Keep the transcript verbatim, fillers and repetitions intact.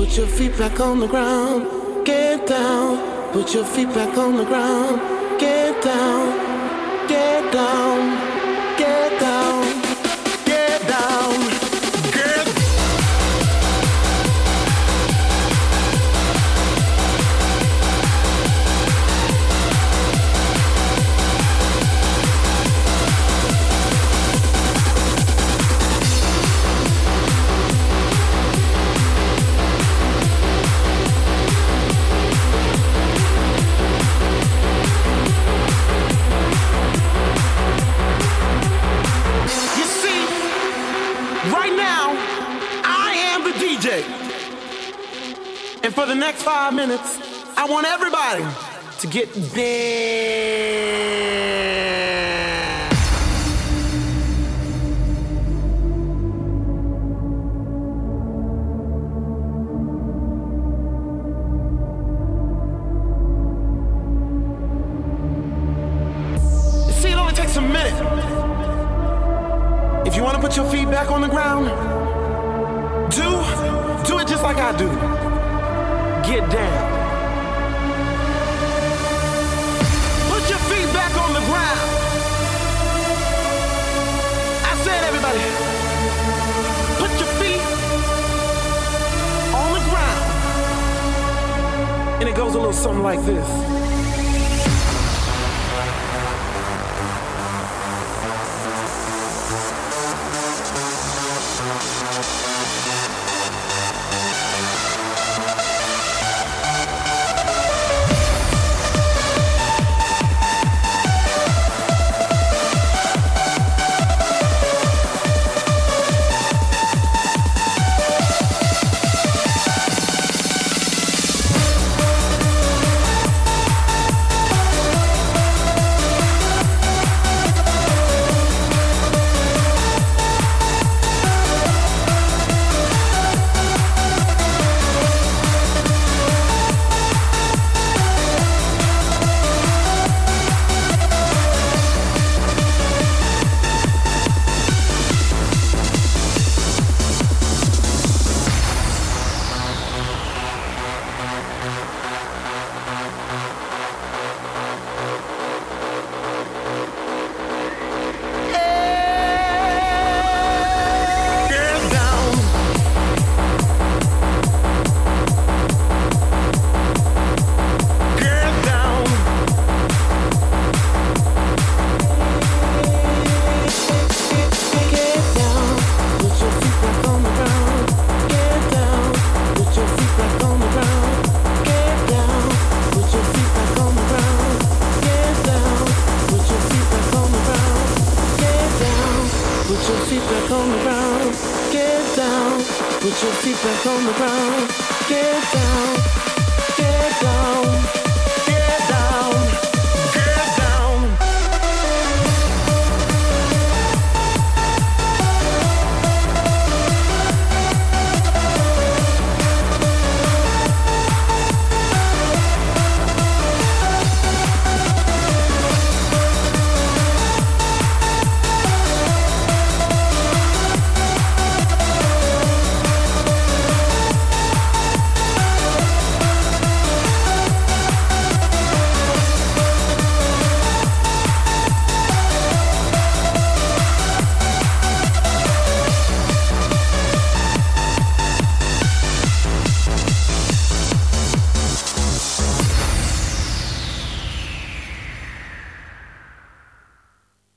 put your feet back on the ground. Get down, put your feet back on the ground. Get down, get down, get down, get down, get down. And for the next five minutes, I want everybody to get down. See, it only takes a minute. If you want to put your feet back on the ground, do, do it just like I do. Get down. Put your feet back on the ground. I said, everybody, put your feet on the ground. And it goes a little something like this. Put your feet back on the ground. Get down, get down.